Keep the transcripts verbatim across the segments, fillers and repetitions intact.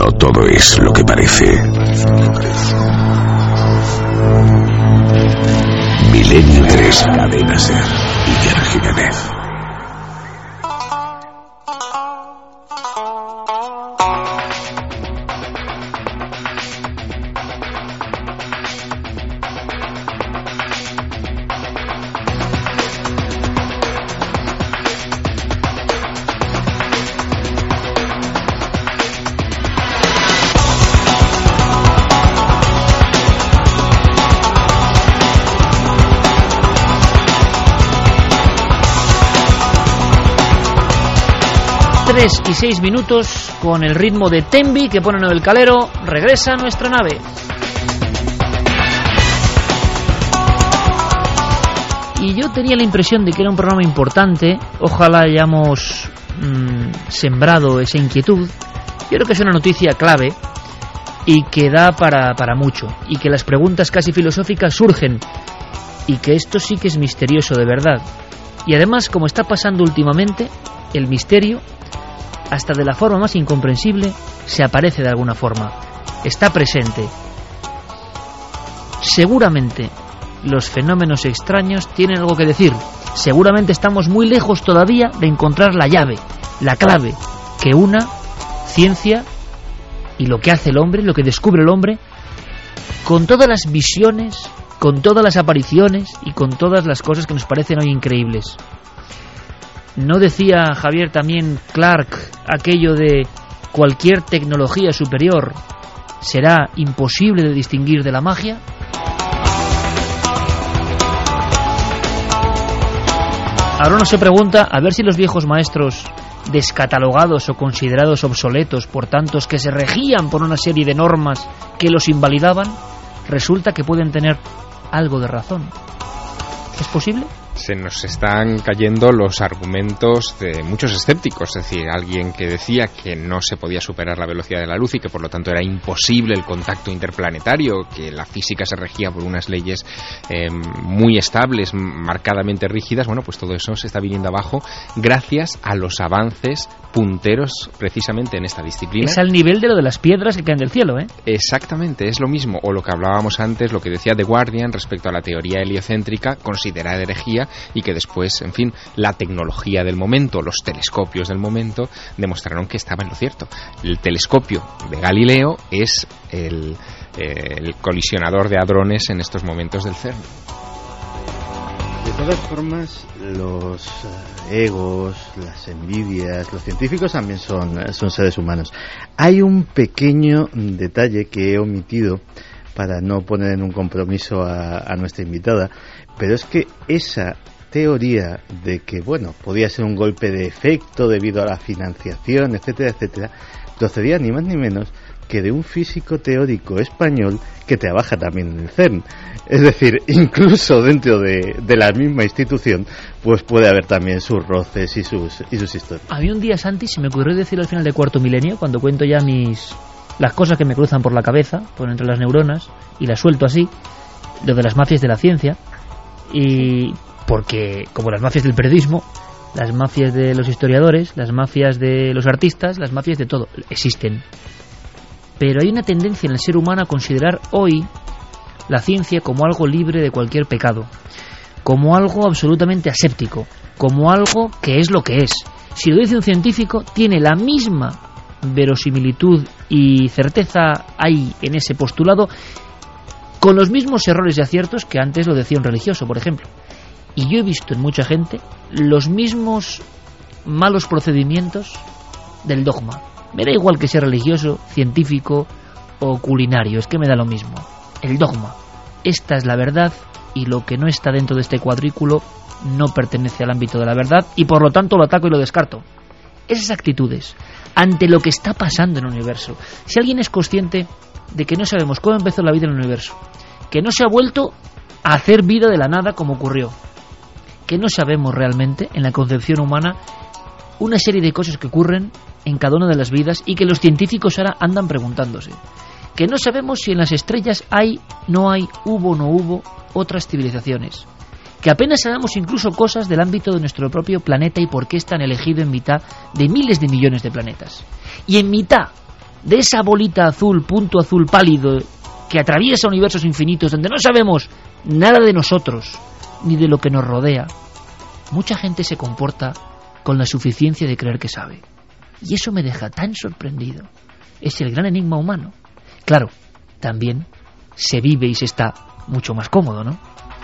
No todo es lo que parece. Milenio tres, Cadena Ser, Iker Jiménez. tres y seis minutos, con el ritmo de Tembi que pone en el calero, regresa a nuestra nave. Y yo tenía la impresión de que era un programa importante. Ojalá hayamos mmm, sembrado esa inquietud. Yo creo que es una noticia clave y que da para, para mucho, y que las preguntas casi filosóficas surgen, y que esto sí que es misterioso de verdad. Y además, como está pasando últimamente, el misterio, hasta de la forma más incomprensible, se aparece de alguna forma, está presente. Seguramente los fenómenos extraños tienen algo que decir. Seguramente estamos muy lejos todavía de encontrar la llave, la clave que una ciencia y lo que hace el hombre, lo que descubre el hombre, con todas las visiones, con todas las apariciones y con todas las cosas que nos parecen hoy increíbles. ¿No decía Javier también Clark aquello de cualquier tecnología superior será imposible de distinguir de la magia? Ahora uno se pregunta a ver si los viejos maestros, descatalogados o considerados obsoletos por tantos que se regían por una serie de normas que los invalidaban, resulta que pueden tener algo de razón. ¿Es posible? Se nos están cayendo los argumentos de muchos escépticos, es decir, alguien que decía que no se podía superar la velocidad de la luz y que por lo tanto era imposible el contacto interplanetario, que la física se regía por unas leyes eh, muy estables, marcadamente rígidas. Bueno, pues todo eso se está viniendo abajo gracias a los avances punteros precisamente en esta disciplina. Es al nivel de lo de las piedras que caen del cielo, ¿eh? Exactamente, es lo mismo, o lo que hablábamos antes, lo que decía The Guardian respecto a la teoría heliocéntrica, considerada herejía, y que después, en fin, la tecnología del momento, los telescopios del momento, demostraron que estaba en lo cierto. El telescopio de Galileo es el, eh, el colisionador de hadrones en estos momentos del CERN. De todas formas, los egos, las envidias, los científicos también son, son seres humanos. Hay un pequeño detalle que he omitido para no poner en un compromiso a, a nuestra invitada, pero es que esa teoría de que, bueno, podía ser un golpe de efecto debido a la financiación, etcétera, etcétera, procedía ni más ni menos que de un físico teórico español que trabaja también en el CERN. Es decir, incluso dentro de, de la misma institución, pues puede haber también sus roces y sus, y sus historias. Había un día, Santi, se me ocurrió decir al final de Cuarto Milenio, cuando cuento ya mis... las cosas que me cruzan por la cabeza, por entre las neuronas, y las suelto así, lo de las mafias de la ciencia, y porque, como las mafias del periodismo, las mafias de los historiadores, las mafias de los artistas, las mafias de todo, existen. Pero hay una tendencia en el ser humano a considerar hoy la ciencia como algo libre de cualquier pecado, como algo absolutamente aséptico, como algo que es lo que es. Si lo dice un científico, tiene la misma verosimilitud y certeza hay en ese postulado, con los mismos errores y aciertos que antes lo decía un religioso, por ejemplo. Y yo he visto en mucha gente los mismos malos procedimientos del dogma. Me da igual que sea religioso, científico o culinario, es que me da lo mismo. El dogma. Esta es la verdad y lo que no está dentro de este cuadrículo no pertenece al ámbito de la verdad y por lo tanto lo ataco y lo descarto. Esas actitudes ante lo que está pasando en el universo. Si alguien es consciente de que no sabemos cómo empezó la vida en el universo, que no se ha vuelto a hacer vida de la nada como ocurrió, que no sabemos realmente en la concepción humana una serie de cosas que ocurren en cada una de las vidas y que los científicos ahora andan preguntándose, que no sabemos si en las estrellas hay, no hay, hubo o no hubo otras civilizaciones, que apenas sabemos incluso cosas del ámbito de nuestro propio planeta y por qué están elegidos en mitad de miles de millones de planetas. Y en mitad de esa bolita azul, punto azul pálido, que atraviesa universos infinitos, donde no sabemos nada de nosotros, ni de lo que nos rodea, mucha gente se comporta con la suficiencia de creer que sabe. Y eso me deja tan sorprendido. Es el gran enigma humano. Claro, también se vive y se está mucho más cómodo, ¿no?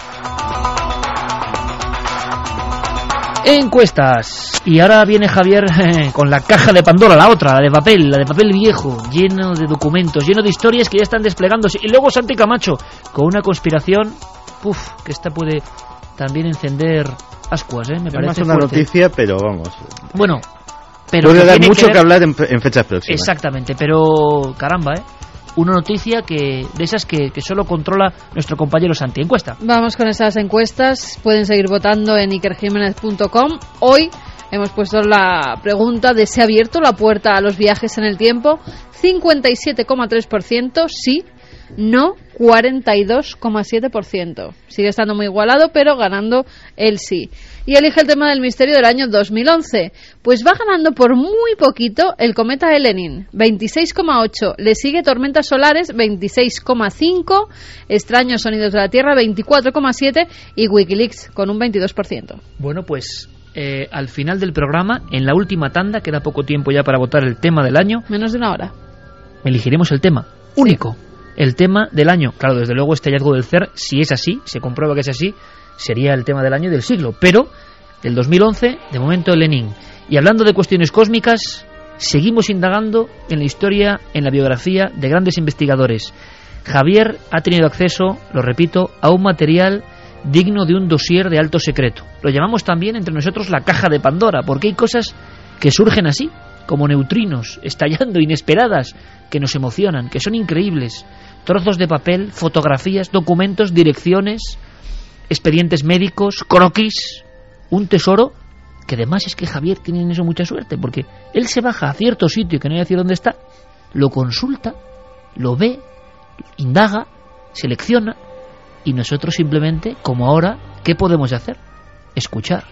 Encuestas. Y ahora viene Javier eh, con la caja de Pandora, la otra, la de papel, la de papel viejo, lleno de documentos, lleno de historias que ya están desplegándose. Y luego Santi Camacho, con una conspiración, uf, que esta puede también encender ascuas, ¿eh? Me es parece más una fuerte. noticia, pero vamos. Bueno, pero puede que dar tiene mucho que, que, ver... hablar en, en fechas próximas. Exactamente, pero caramba, ¿eh? Una noticia que de esas que, que solo controla nuestro compañero Santi. Encuesta. Vamos con esas encuestas. Pueden seguir votando en iker jiménez punto com. Hoy hemos puesto la pregunta de ¿se ha abierto la puerta a los viajes en el tiempo? cincuenta y siete coma tres por ciento sí, no cuarenta y dos coma siete por ciento. Sigue estando muy igualado, pero ganando el sí. Y elige el tema del misterio del año dos mil once. Pues va ganando por muy poquito el cometa Elenin, veintiséis coma ocho. Le sigue Tormentas Solares, veintiséis coma cinco. Extraños Sonidos de la Tierra, veinticuatro coma siete. Y Wikileaks, con un veintidós por ciento. Bueno, pues eh, al final del programa, en la última tanda, queda poco tiempo ya para votar el tema del año. Menos de una hora. Elegiremos el tema único. Sí. El tema del año. Claro, desde luego este hallazgo del C E R, si es así, se comprueba que es así, sería el tema del año y del siglo. Pero del dos mil once, de momento, Lenin. Y hablando de cuestiones cósmicas, seguimos indagando en la historia, en la biografía de grandes investigadores. Javier ha tenido acceso, lo repito, a un material digno de un dossier de alto secreto. Lo llamamos también entre nosotros la caja de Pandora, porque hay cosas que surgen así, como neutrinos, estallando, inesperadas, que nos emocionan, que son increíbles. Trozos de papel, fotografías, documentos, direcciones, expedientes médicos, croquis, un tesoro que además es que Javier tiene en eso mucha suerte, porque él se baja a cierto sitio que no hay a decir dónde está, lo consulta, lo ve, indaga, selecciona, y nosotros simplemente, como ahora, ¿qué podemos hacer? Escuchar.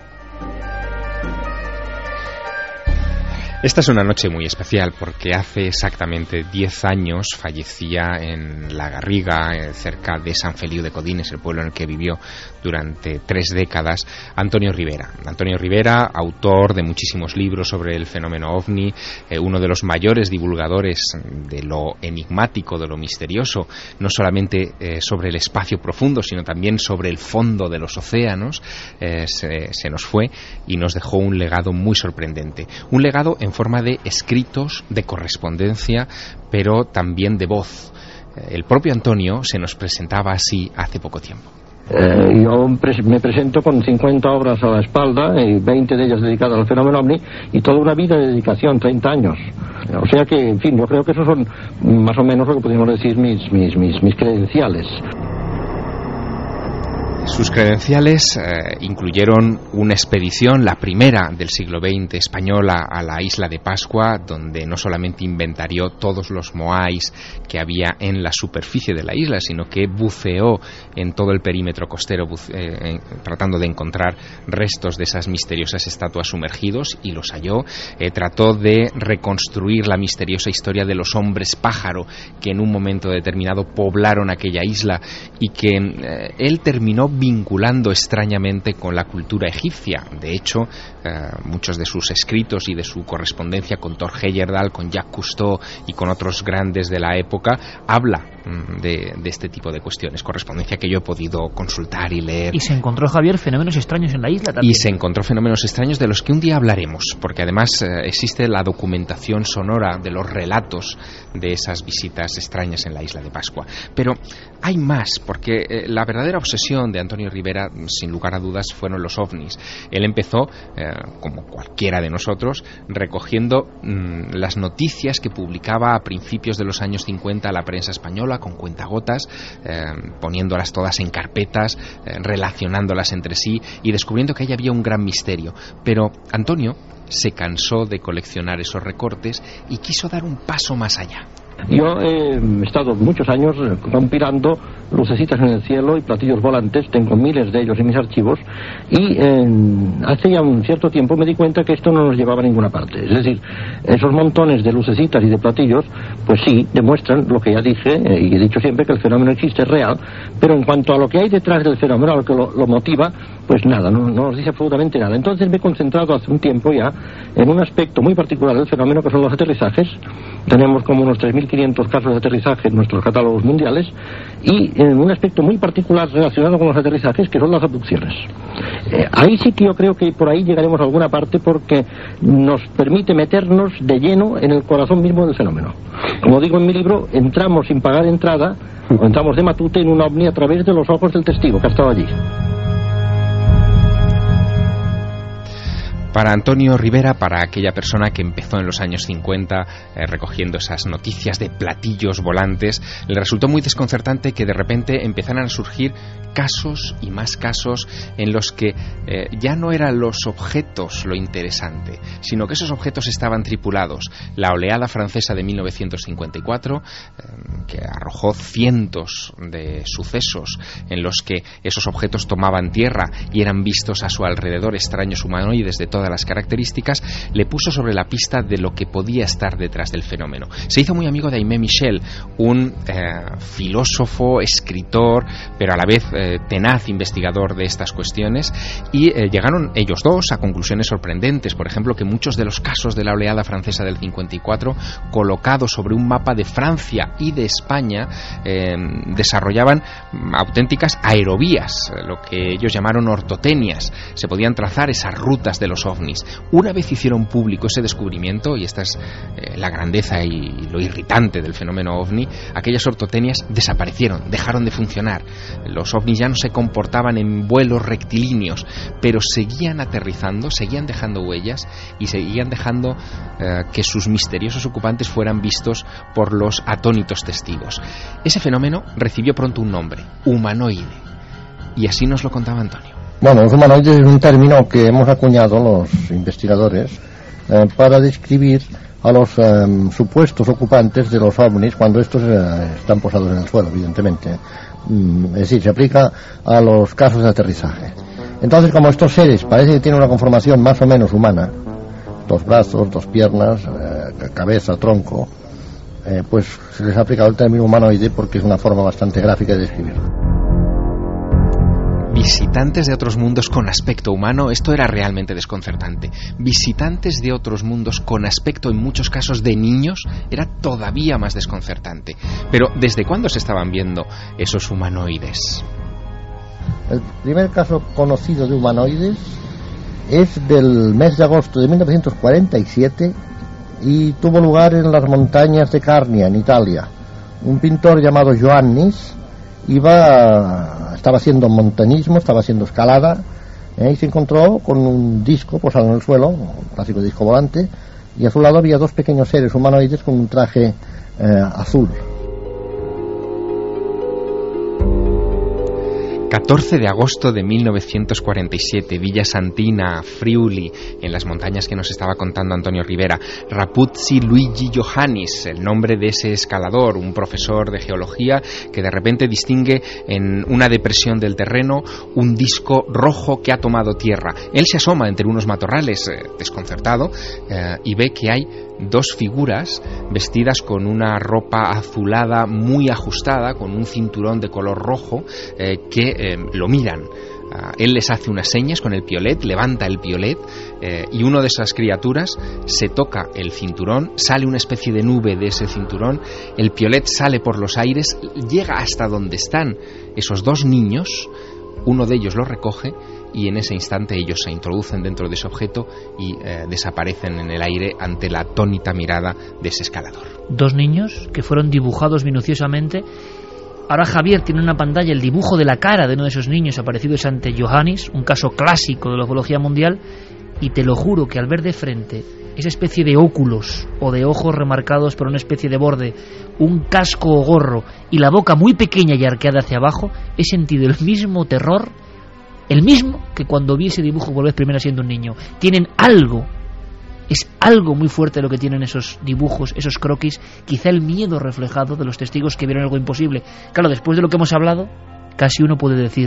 Esta es una noche muy especial porque hace exactamente diez años fallecía en La Garriga, cerca de San Feliu de Codines, el pueblo en el que vivió durante tres décadas, Antonio Rivera. Antonio Rivera, autor de muchísimos libros sobre el fenómeno ovni, eh, uno de los mayores divulgadores de lo enigmático, de lo misterioso, no solamente eh, sobre el espacio profundo, sino también sobre el fondo de los océanos, eh, se, se nos fue y nos dejó un legado muy sorprendente. Un legado en forma de escritos, de correspondencia, pero también de voz. El propio Antonio se nos presentaba así hace poco tiempo. Eh, yo pres- me presento con cincuenta obras a la espalda y veinte de ellas dedicadas al fenómeno ovni y toda una vida de dedicación, treinta años. O sea que, en fin, yo creo que esos son más o menos lo que podríamos decir mis, mis, mis, mis credenciales. Sus credenciales eh, incluyeron una expedición, la primera del siglo veinte española, a la isla de Pascua, donde no solamente inventarió todos los moais que había en la superficie de la isla, sino que buceó en todo el perímetro costero, buce, eh, tratando de encontrar restos de esas misteriosas estatuas sumergidos, y los halló. Eh, trató de reconstruir la misteriosa historia de los hombres pájaro que en un momento determinado poblaron aquella isla y que eh, él terminó vinculando extrañamente con la cultura egipcia. De hecho, eh, muchos de sus escritos y de su correspondencia con Thor Heyerdahl, con Jacques Cousteau y con otros grandes de la época, habla mm, de, de este tipo de cuestiones, correspondencia que yo he podido consultar y leer. Y se encontró, Javier, fenómenos extraños en la isla también. Y se encontró fenómenos extraños de los que un día hablaremos, porque además eh, existe la documentación sonora de los relatos de esas visitas extrañas en la isla de Pascua. Pero hay más, porque eh, la verdadera obsesión de Antonio Rivera, sin lugar a dudas, fueron los ovnis. Él empezó, eh, como cualquiera de nosotros, recogiendo mmm, las noticias que publicaba a principios de los años cincuenta la prensa española, con cuentagotas, eh, poniéndolas todas en carpetas, eh, relacionándolas entre sí y descubriendo que ahí había un gran misterio. Pero Antonio se cansó de coleccionar esos recortes y quiso dar un paso más allá. Yo he estado muchos años compilando lucecitas en el cielo y platillos volantes, tengo miles de ellos en mis archivos, y eh, hace ya un cierto tiempo me di cuenta que esto no nos llevaba a ninguna parte. Es decir, esos montones de lucecitas y de platillos, pues sí, demuestran lo que ya dije, eh, y he dicho siempre, que el fenómeno existe, es real, pero en cuanto a lo que hay detrás del fenómeno, a lo que lo, lo motiva, pues nada, no, no nos dice absolutamente nada. Entonces me he concentrado hace un tiempo ya en un aspecto muy particular del fenómeno, que son los aterrizajes. Tenemos como unos tres mil quinientos casos de aterrizaje en nuestros catálogos mundiales, y en un aspecto muy particular relacionado con los aterrizajes, que son las abducciones. Eh, ahí sí que yo creo que por ahí llegaremos a alguna parte, porque nos permite meternos de lleno en el corazón mismo del fenómeno. Como digo en mi libro, entramos sin pagar entrada, o entramos de matute en un ovni a través de los ojos del testigo que ha estado allí. Para Antonio Rivera, para aquella persona que empezó en los años cincuenta eh, recogiendo esas noticias de platillos volantes, le resultó muy desconcertante que de repente empezaran a surgir casos y más casos en los que eh, ya no eran los objetos lo interesante, sino que esos objetos estaban tripulados. La oleada francesa de mil novecientos cincuenta y cuatro, eh, que arrojó cientos de sucesos en los que esos objetos tomaban tierra y eran vistos a su alrededor extraños humanoides de todas las características, le puso sobre la pista de lo que podía estar detrás del fenómeno. Se hizo muy amigo de Aimé Michel, un eh, filósofo, escritor, pero a la vez eh, tenaz investigador de estas cuestiones, y eh, llegaron ellos dos a conclusiones sorprendentes. Por ejemplo, que muchos de los casos de la oleada francesa del cincuenta y cuatro, colocados sobre un mapa de Francia y de España, eh, desarrollaban auténticas aerovías, lo que ellos llamaron ortotenias. Se podían trazar esas rutas de los ovnis. Una vez hicieron público ese descubrimiento, y esta es eh, la grandeza y lo irritante del fenómeno ovni, aquellas ortotenias desaparecieron, dejaron de funcionar. Los ovnis ya no se comportaban en vuelos rectilíneos, pero seguían aterrizando, seguían dejando huellas y seguían dejando eh, que sus misteriosos ocupantes fueran vistos por los atónitos testigos. Ese fenómeno recibió pronto un nombre: humanoide, y así nos lo contaba Antonio. Bueno, los humanoides es un término que hemos acuñado los investigadores eh, para describir a los eh, supuestos ocupantes de los ovnis cuando estos eh, están posados en el suelo, evidentemente. Mm, es decir, se aplica a los casos de aterrizaje. Entonces, como estos seres parece que tienen una conformación más o menos humana, dos brazos, dos piernas, eh, cabeza, tronco, eh, pues se les ha aplicado el término humanoide porque es una forma bastante gráfica de describirlo. Visitantes de otros mundos con aspecto humano, esto era realmente desconcertante. Visitantes de otros mundos con aspecto, en muchos casos, de niños, era todavía más desconcertante. Pero, ¿desde cuándo se estaban viendo esos humanoides? El primer caso conocido de humanoides es del mes de agosto de mil novecientos cuarenta y siete y tuvo lugar en las montañas de Carnia, en Italia. Un pintor llamado Ioannis iba, estaba haciendo montañismo, estaba haciendo escalada, eh, y se encontró con un disco posado en el suelo, un clásico disco volante, y a su lado había dos pequeños seres humanoides con un traje eh, azul. catorce de agosto de mil novecientos cuarenta y siete, Villa Santina, Friuli, en las montañas que nos estaba contando Antonio Rivera. Rapuzzi Luigi Ioannis, el nombre de ese escalador, un profesor de geología que de repente distingue en una depresión del terreno un disco rojo que ha tomado tierra. Él se asoma entre unos matorrales, eh, desconcertado, eh, y ve que hay dos figuras vestidas con una ropa azulada muy ajustada, con un cinturón de color rojo, eh, que eh, lo miran. Uh, él les hace unas señas con el piolet, levanta el piolet, eh, y uno de esas criaturas se toca el cinturón, sale una especie de nube de ese cinturón, el piolet sale por los aires, llega hasta donde están esos dos niños, uno de ellos lo recoge, y en ese instante ellos se introducen dentro de ese objeto y eh, desaparecen en el aire ante la atónita mirada de ese escalador. Dos niños que fueron dibujados minuciosamente. Ahora Javier tiene en una pantalla el dibujo de la cara de uno de esos niños aparecidos ante Ioannis, un caso clásico de la ufología mundial, y te lo juro que al ver de frente esa especie de óculos o de ojos remarcados por una especie de borde, un casco o gorro y la boca muy pequeña y arqueada hacia abajo, he sentido el mismo terror, el mismo que cuando vi ese dibujo por vez primera siendo un niño. Tienen algo Es algo muy fuerte lo que tienen esos dibujos, esos croquis, quizá el miedo reflejado de los testigos que vieron algo imposible. Claro, después de lo que hemos hablado, casi uno puede decir,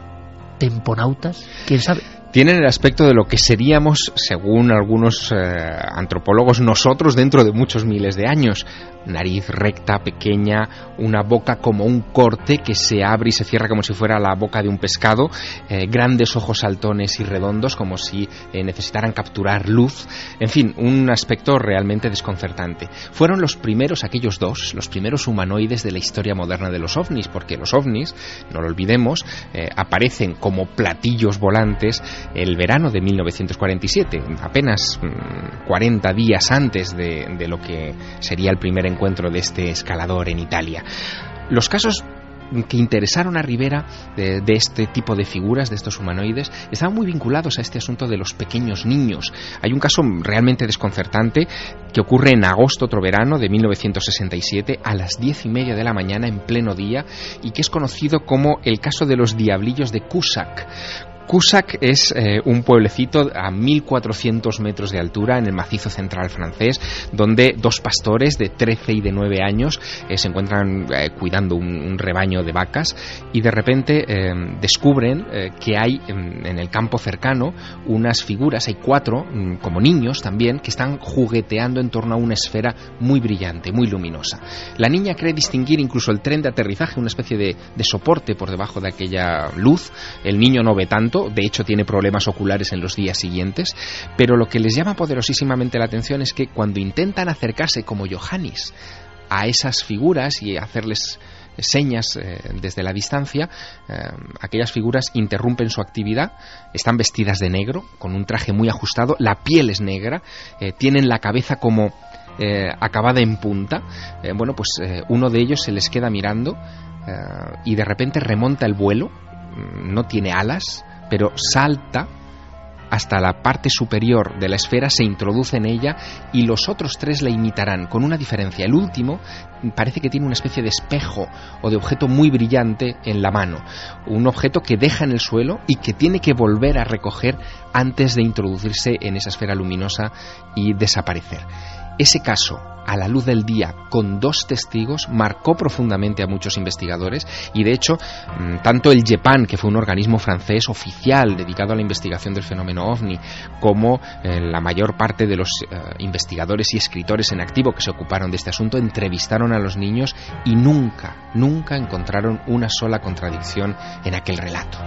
¿temponautas? ¿Quién sabe? Tienen el aspecto de lo que seríamos, según algunos eh, antropólogos, nosotros dentro de muchos miles de años. Nariz recta, pequeña, una boca como un corte que se abre y se cierra como si fuera la boca de un pescado, eh, grandes ojos saltones y redondos como si eh, necesitaran capturar luz, en fin, un aspecto realmente desconcertante. Fueron los primeros, aquellos dos, los primeros humanoides de la historia moderna de los ovnis, porque los ovnis, no lo olvidemos, eh, aparecen como platillos volantes el verano de mil novecientos cuarenta y siete, apenas mmm, cuarenta días antes de, de lo que sería el primer encuentro de este escalador en Italia. Los casos que interesaron a Rivera de, de este tipo de figuras, de estos humanoides, estaban muy vinculados a este asunto de los pequeños niños. Hay un caso realmente desconcertante que ocurre en agosto, otro verano de mil novecientos sesenta y siete, a las diez y media de la mañana, en pleno día, y que es conocido como el caso de los diablillos de Cusack. Cusack es eh, un pueblecito a mil cuatrocientos metros de altura en el macizo central francés, donde dos pastores de trece y de nueve años eh, se encuentran eh, cuidando un, un rebaño de vacas y de repente eh, descubren eh, que hay en, en el campo cercano unas figuras, hay cuatro, mm, como niños también, que están jugueteando en torno a una esfera muy brillante, muy luminosa. La niña cree distinguir incluso el tren de aterrizaje, una especie de, de soporte por debajo de aquella luz. El niño no ve tanto, de hecho tiene problemas oculares en los días siguientes, pero lo que les llama poderosísimamente la atención es que cuando intentan acercarse como Johannis a esas figuras y hacerles señas eh, desde la distancia, eh, aquellas figuras interrumpen su actividad, están vestidas de negro, con un traje muy ajustado, la piel es negra, eh, tienen la cabeza como eh, acabada en punta, eh, bueno pues eh, uno de ellos se les queda mirando eh, y de repente remonta el vuelo, no tiene alas, pero salta hasta la parte superior de la esfera, se introduce en ella y los otros tres la imitarán, con una diferencia. El último parece que tiene una especie de espejo o de objeto muy brillante en la mano, un objeto que deja en el suelo y que tiene que volver a recoger antes de introducirse en esa esfera luminosa y desaparecer. Ese caso, a la luz del día, con dos testigos, marcó profundamente a muchos investigadores y, de hecho, tanto el GEPAN, que fue un organismo francés oficial dedicado a la investigación del fenómeno OVNI, como eh, la mayor parte de los eh, investigadores y escritores en activo que se ocuparon de este asunto, entrevistaron a los niños y nunca, nunca encontraron una sola contradicción en aquel relato.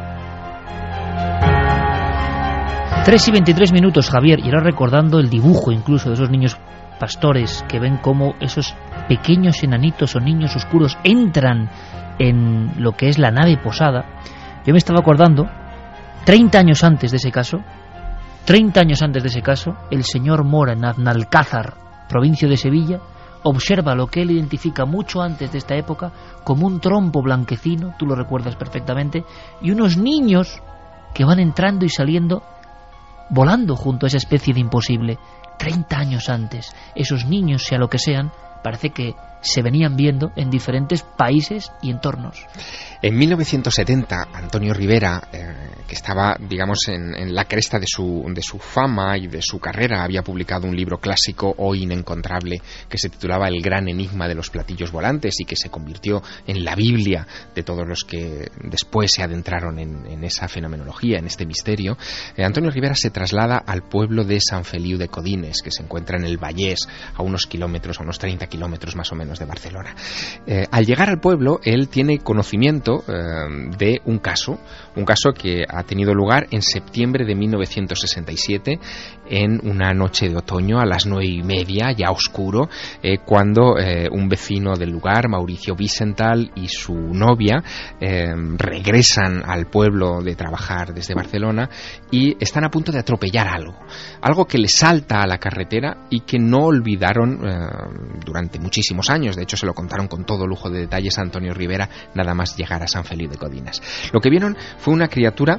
tres y veintitrés minutos, Javier, y ahora recordando el dibujo incluso de esos niños pastores que ven cómo esos pequeños enanitos o niños oscuros entran en lo que es la nave posada. Yo me estaba acordando, treinta años antes de ese caso, treinta años antes de ese caso, el señor Mora en Aznalcázar, provincia de Sevilla, observa lo que él identifica mucho antes de esta época como un trompo blanquecino, tú lo recuerdas perfectamente, y unos niños que van entrando y saliendo, volando junto a esa especie de imposible. Treinta años antes, esos niños, sea lo que sean, parece que se venían viendo en diferentes países y entornos. En mil novecientos setenta, Antonio Rivera, eh, que estaba, digamos, en, en la cresta de su, de su fama y de su carrera, había publicado un libro clásico, hoy inencontrable, que se titulaba El gran enigma de los platillos volantes y que se convirtió en la Biblia de todos los que después se adentraron en, en esa fenomenología, en este misterio. Eh, Antonio Rivera se traslada al pueblo de San Feliu de Codines, que se encuentra en el Vallés, a unos kilómetros, a unos treinta kilómetros más o menos de Barcelona. Eh, al llegar al pueblo, él tiene conocimiento eh, de un caso, un caso que ha tenido lugar en septiembre de mil novecientos sesenta y siete, en una noche de otoño, a las nueve y media, ya oscuro, eh, cuando eh, un vecino del lugar, Mauricio Vicental, y su novia eh, regresan al pueblo de trabajar desde Barcelona y están a punto de atropellar algo, algo que les salta a la carretera y que no olvidaron eh, durante muchísimos años. De hecho, se lo contaron con todo lujo de detalles a Antonio Rivera nada más llegar a San Feliu de Codines. Lo que vieron fue una criatura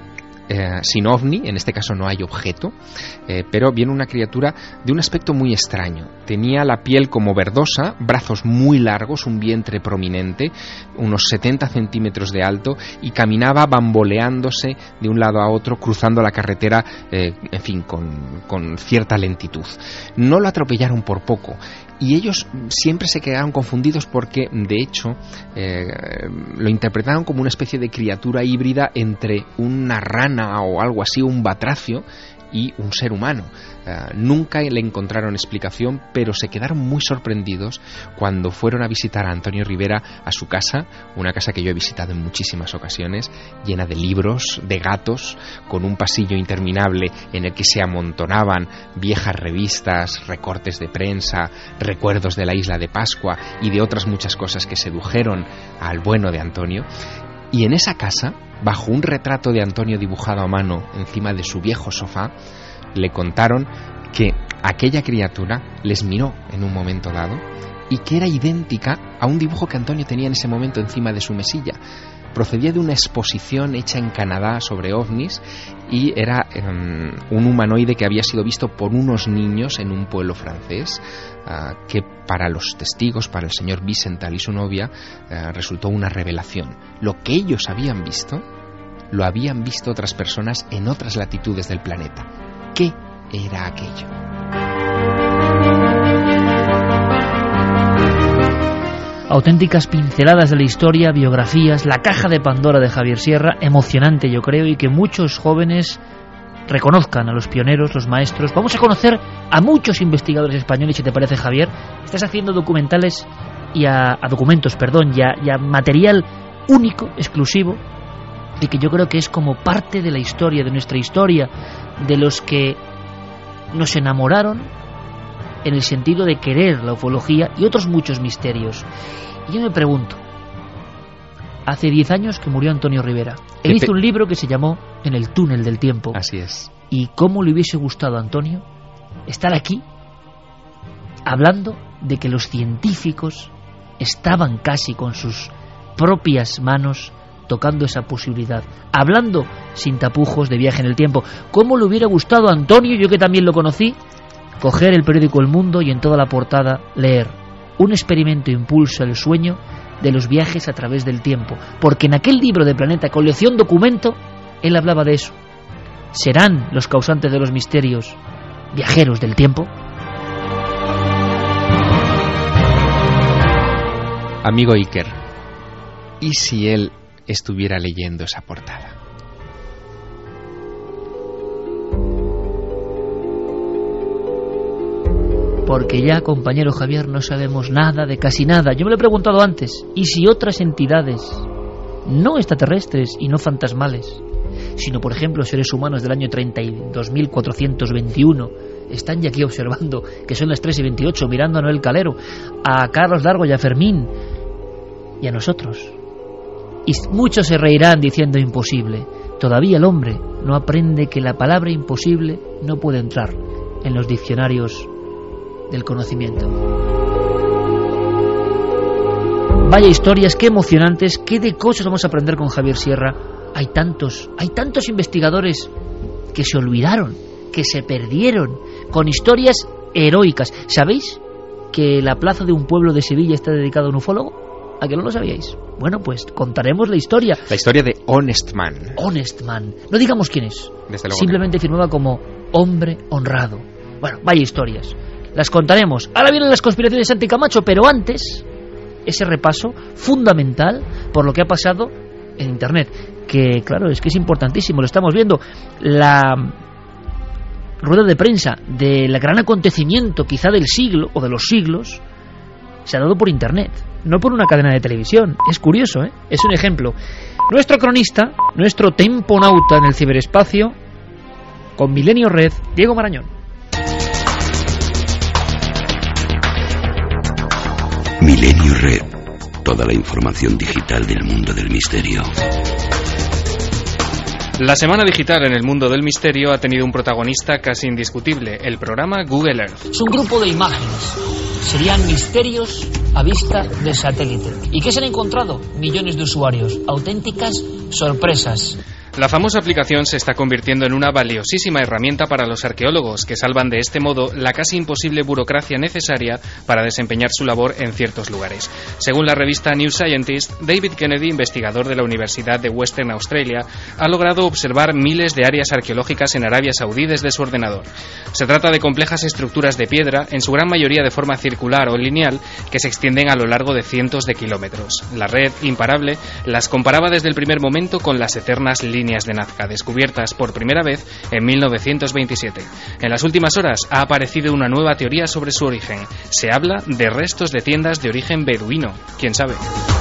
eh, sin ovni, en este caso no hay objeto, eh, pero viene una criatura de un aspecto muy extraño. Tenía la piel como verdosa, brazos muy largos, un vientre prominente, unos setenta centímetros de alto, y caminaba bamboleándose de un lado a otro, cruzando la carretera, eh, en fin, con, con cierta lentitud. No lo atropellaron por poco, y ellos siempre se quedaron confundidos porque, de hecho, eh, lo interpretaron como una especie de criatura híbrida entre una rana o algo así, un batracio, y un ser humano. Uh, nunca le encontraron explicación, pero se quedaron muy sorprendidos cuando fueron a visitar a Antonio Rivera a su casa, una casa que yo he visitado en muchísimas ocasiones, llena de libros, de gatos, con un pasillo interminable en el que se amontonaban viejas revistas, recortes de prensa, recuerdos de la isla de Pascua y de otras muchas cosas que sedujeron al bueno de Antonio. Y en esa casa, bajo un retrato de Antonio dibujado a mano encima de su viejo sofá, le contaron que aquella criatura les miró en un momento dado y que era idéntica a un dibujo que Antonio tenía en ese momento encima de su mesilla. Procedía de una exposición hecha en Canadá sobre ovnis y era um, un humanoide que había sido visto por unos niños en un pueblo francés, uh, que para los testigos, para el señor Wiesenthal y su novia, uh, resultó una revelación. Lo que ellos habían visto, lo habían visto otras personas en otras latitudes del planeta. ¿Qué era aquello? Auténticas pinceladas de la historia, biografías, la caja de Pandora de Javier Sierra, emocionante yo creo, y que muchos jóvenes reconozcan a los pioneros, los maestros. Vamos a conocer a muchos investigadores españoles, si te parece, Javier. Estás haciendo documentales y a, a documentos, perdón, y a, y a material único, exclusivo, y que yo creo que es como parte de la historia, de nuestra historia, de los que nos enamoraron en el sentido de querer la ufología y otros muchos misterios. Y yo me pregunto, hace diez años que murió Antonio Rivera. Él hizo un libro que se llamó En el túnel del tiempo. Así es. ¿Y cómo le hubiese gustado a Antonio estar aquí hablando de que los científicos estaban casi con sus propias manos tocando esa posibilidad, hablando sin tapujos de viaje en el tiempo? ¿Cómo le hubiera gustado a Antonio, yo que también lo conocí, coger el periódico El Mundo y en toda la portada leer: un experimento impulsa el sueño de los viajes a través del tiempo? Porque en aquel libro de Planeta, colección documento, él hablaba de eso. ¿Serán los causantes de los misterios viajeros del tiempo? Amigo Iker, ¿y si él estuviera leyendo esa portada? Porque ya, compañero Javier, no sabemos nada de casi nada. Yo me lo he preguntado antes. ¿Y si otras entidades, no extraterrestres y no fantasmales, sino, por ejemplo, seres humanos del año treinta y dos mil cuatrocientos veintiuno, están ya aquí observando, que son las tres y veintiocho, mirando a Noel Calero, a Carlos Dargo y a Fermín, y a nosotros? Y muchos se reirán diciendo imposible. Todavía el hombre no aprende que la palabra imposible no puede entrar en los diccionarios del conocimiento. Vaya historias, qué emocionantes, qué de cosas vamos a aprender con Javier Sierra. Hay tantos, hay tantos investigadores que se olvidaron, que se perdieron, con historias heroicas. ¿Sabéis que la plaza de un pueblo de Sevilla está dedicada a un ufólogo? ¿A que no lo sabíais? Bueno, pues contaremos la historia. La historia de Honest Man. Honest Man. No digamos quién es. Desde luego Simplemente no. firmaba como hombre honrado. Bueno, vaya historias. Las contaremos. Ahora vienen las conspiraciones de Santi Camacho, pero antes, ese repaso fundamental por lo que ha pasado en Internet. Que, claro, es que es importantísimo, lo estamos viendo. La rueda de prensa del gran acontecimiento, quizá del siglo o de los siglos, se ha dado por Internet, no por una cadena de televisión. Es curioso, ¿eh? Es un ejemplo. Nuestro cronista, nuestro temponauta en el ciberespacio, con Milenio Red, Diego Marañón. Milenio Red. Toda la información digital del mundo del misterio. La semana digital en el mundo del misterio ha tenido un protagonista casi indiscutible, el programa Google Earth. Es un grupo de imágenes. Serían misterios a vista de satélite. ¿Y qué se han encontrado? Millones de usuarios. Auténticas sorpresas. La famosa aplicación se está convirtiendo en una valiosísima herramienta para los arqueólogos, que salvan de este modo la casi imposible burocracia necesaria para desempeñar su labor en ciertos lugares. Según la revista New Scientist, David Kennedy, investigador de la Universidad de Western Australia, ha logrado observar miles de áreas arqueológicas en Arabia Saudí desde su ordenador. Se trata de complejas estructuras de piedra, en su gran mayoría de forma circular o lineal, que se extienden a lo largo de cientos de kilómetros. La red, imparable, las comparaba desde el primer momento con las eternas líneas de Nazca, descubiertas por primera vez en mil novecientos veintisiete. En las últimas horas ha aparecido una nueva teoría sobre su origen. Se habla de restos de tiendas de origen beduino. ¿Quién sabe?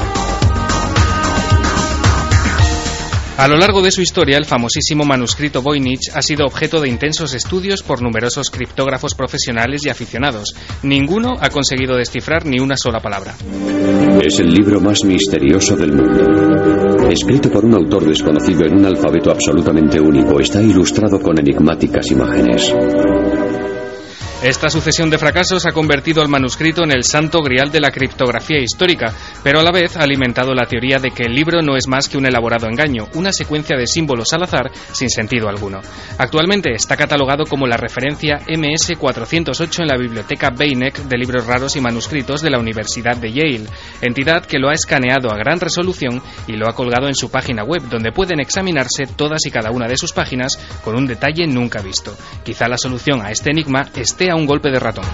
A lo largo de su historia, el famosísimo manuscrito Voynich ha sido objeto de intensos estudios por numerosos criptógrafos profesionales y aficionados. Ninguno ha conseguido descifrar ni una sola palabra. Es el libro más misterioso del mundo. Escrito por un autor desconocido en un alfabeto absolutamente único, está ilustrado con enigmáticas imágenes. Esta sucesión de fracasos ha convertido al manuscrito en el santo grial de la criptografía histórica, pero a la vez ha alimentado la teoría de que el libro no es más que un elaborado engaño, una secuencia de símbolos al azar sin sentido alguno. Actualmente está catalogado como la referencia eme ese cuatrocientos ocho en la biblioteca Beinecke de libros raros y manuscritos de la Universidad de Yale, entidad que lo ha escaneado a gran resolución y lo ha colgado en su página web, donde pueden examinarse todas y cada una de sus páginas con un detalle nunca visto. Quizá la solución a este enigma esté a un golpe de ratón.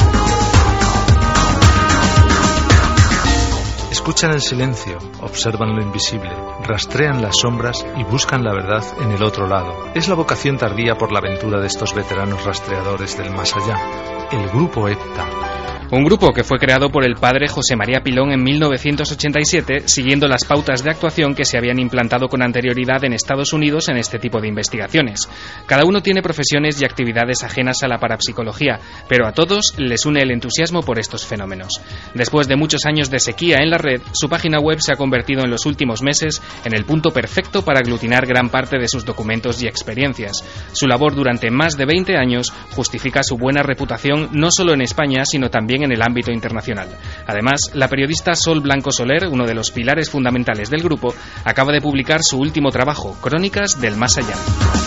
Escuchan el silencio, observan lo invisible, rastrean las sombras y buscan la verdad en el otro lado. Es la vocación tardía por la aventura de estos veteranos rastreadores del más allá, el Grupo EPTA. Un grupo que fue creado por el padre José María Pilón en mil novecientos ochenta y siete, siguiendo las pautas de actuación que se habían implantado con anterioridad en Estados Unidos en este tipo de investigaciones. Cada uno tiene profesiones y actividades ajenas a la parapsicología, pero a todos les une el entusiasmo por estos fenómenos. Después de muchos años de sequía en la red, su página web se ha convertido en los últimos meses en el punto perfecto para aglutinar gran parte de sus documentos y experiencias. Su labor durante más de veinte años justifica su buena reputación no solo en España, sino también en el ámbito internacional. Además, la periodista Sol Blanco Soler, uno de los pilares fundamentales del grupo, acaba de publicar su último trabajo, Crónicas del Más Allá.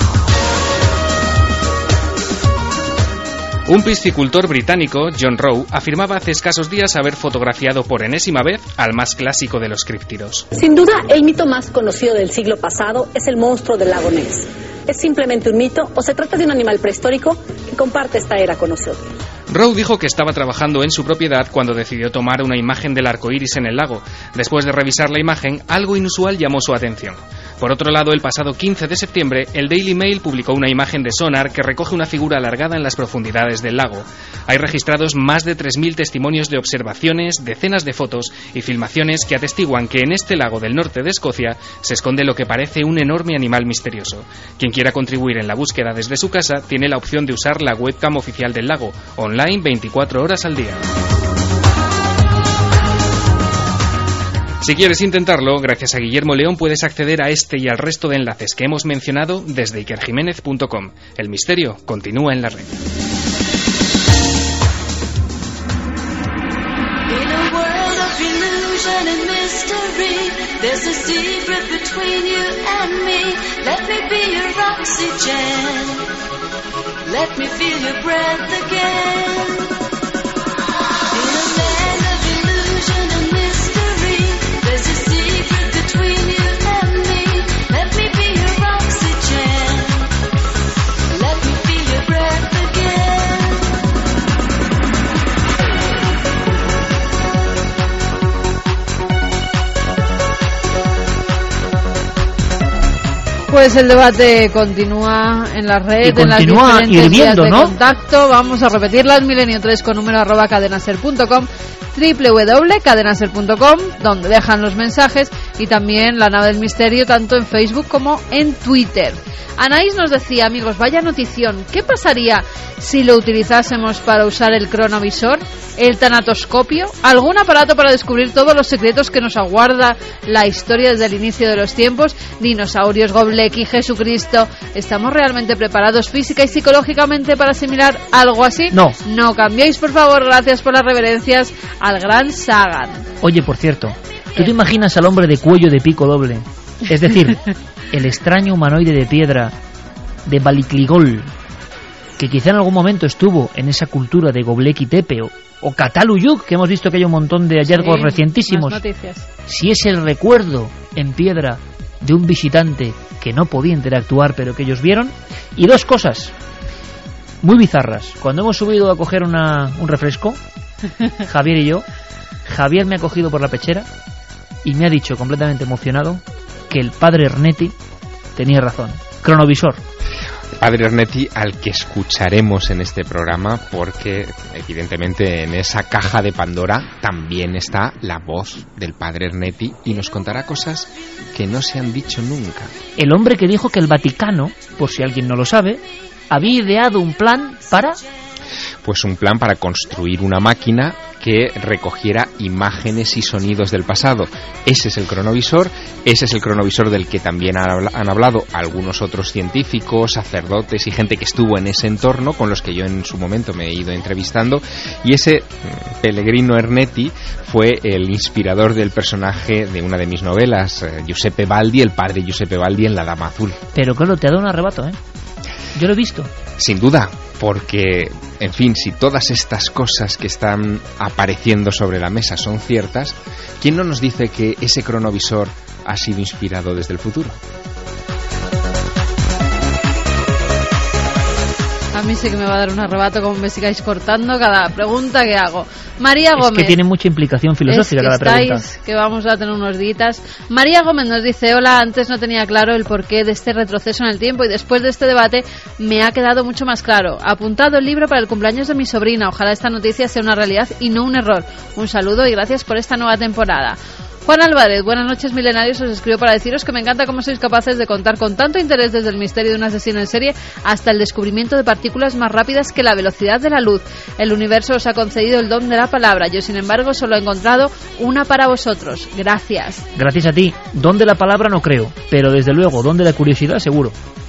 Un piscicultor británico, John Rowe, afirmaba hace escasos días haber fotografiado por enésima vez al más clásico de los críptidos. Sin duda, el mito más conocido del siglo pasado es el monstruo del lago Ness. ¿Es simplemente un mito o se trata de un animal prehistórico que comparte esta era con nosotros? Rowe dijo que estaba trabajando en su propiedad cuando decidió tomar una imagen del arco iris en el lago. Después de revisar la imagen, algo inusual llamó su atención. Por otro lado, el pasado quince de septiembre, el Daily Mail publicó una imagen de sonar que recoge una figura alargada en las profundidades del lago. Hay registrados más de tres mil testimonios de observaciones, decenas de fotos y filmaciones que atestiguan que en este lago del norte de Escocia se esconde lo que parece un enorme animal misterioso. Quien quiera contribuir en la búsqueda desde su casa tiene la opción de usar la webcam oficial del lago, online veinticuatro horas al día. Si quieres intentarlo, gracias a Guillermo León puedes acceder a este y al resto de enlaces que hemos mencionado desde iker jiménez punto com. El misterio continúa en la red. Pues el debate continúa en la red, y en las continúa diferentes hirviendo, vías de ¿no? contacto. Vamos a repetirlas: milenio tres con número arroba cadenaser punto com, doble u doble u doble u punto cadenaser punto com, donde dejan los mensajes, y también La Nave del Misterio, tanto en Facebook como en Twitter. Anaís nos decía, amigos, vaya notición, ¿qué pasaría si lo utilizásemos para usar el cronovisor, el tanatoscopio, algún aparato para descubrir todos los secretos que nos aguarda la historia desde el inicio de los tiempos? Dinosaurios, Göbekli, Jesucristo. ¿Estamos realmente preparados física y psicológicamente para asimilar algo así? No. No cambiéis, por favor. Gracias por las reverencias al gran Sagan. Oye, por cierto, ¿tú te imaginas al hombre de cuello de pico doble Es decir, el extraño humanoide de piedra de Balikligol, que quizá en algún momento estuvo en esa cultura de Göbekli Tepe o, o Cataluyuk, que hemos visto que hay un montón de hallazgos sí, recientísimos. más noticias. Si es el recuerdo en piedra de un visitante que no podía interactuar pero que ellos vieron. Y dos cosas muy bizarras. Cuando hemos subido a coger una, un refresco, Javier y yo, Javier me ha cogido por la pechera y me ha dicho completamente emocionado que el padre Ernetti tenía razón. Cronovisor. Padre Ernetti, al que escucharemos en este programa, porque evidentemente en esa caja de Pandora también está la voz del padre Ernetti y nos contará cosas que no se han dicho nunca. El hombre que dijo que el Vaticano, por si alguien no lo sabe, había ideado un plan para... Pues un plan para construir una máquina que recogiera imágenes y sonidos del pasado. Ese es el cronovisor, ese es el cronovisor del que también han hablado algunos otros científicos, sacerdotes y gente que estuvo en ese entorno, con los que yo en su momento me he ido entrevistando, y ese Pellegrino Ernetti fue el inspirador del personaje de una de mis novelas, Giuseppe Baldi, el padre Giuseppe Baldi en La Dama Azul. Pero claro, te ha dado un arrebato, ¿eh? Yo lo he visto. Sin duda, porque, en fin, si todas estas cosas que están apareciendo sobre la mesa son ciertas, ¿quién no nos dice que ese cronovisor ha sido inspirado desde el futuro? A mí sí que me va a dar un arrebato como me sigáis cortando cada pregunta que hago. María Gómez. Es que tiene mucha implicación filosófica es que cada estáis, pregunta. Que vamos a tener unos días. María Gómez nos dice: hola, antes no tenía claro el porqué de este retroceso en el tiempo y después de este debate me ha quedado mucho más claro. Apuntado el libro para el cumpleaños de mi sobrina. Ojalá esta noticia sea una realidad y no un error. Un saludo y gracias por esta nueva temporada. Juan Álvarez, buenas noches milenarios, os escribo para deciros que me encanta cómo sois capaces de contar con tanto interés desde el misterio de un asesino en serie hasta el descubrimiento de partículas más rápidas que la velocidad de la luz. El universo os ha concedido el don de la palabra, yo sin embargo solo he encontrado una para vosotros. Gracias. Gracias a ti. Don de la palabra no creo, pero desde luego don de la curiosidad seguro.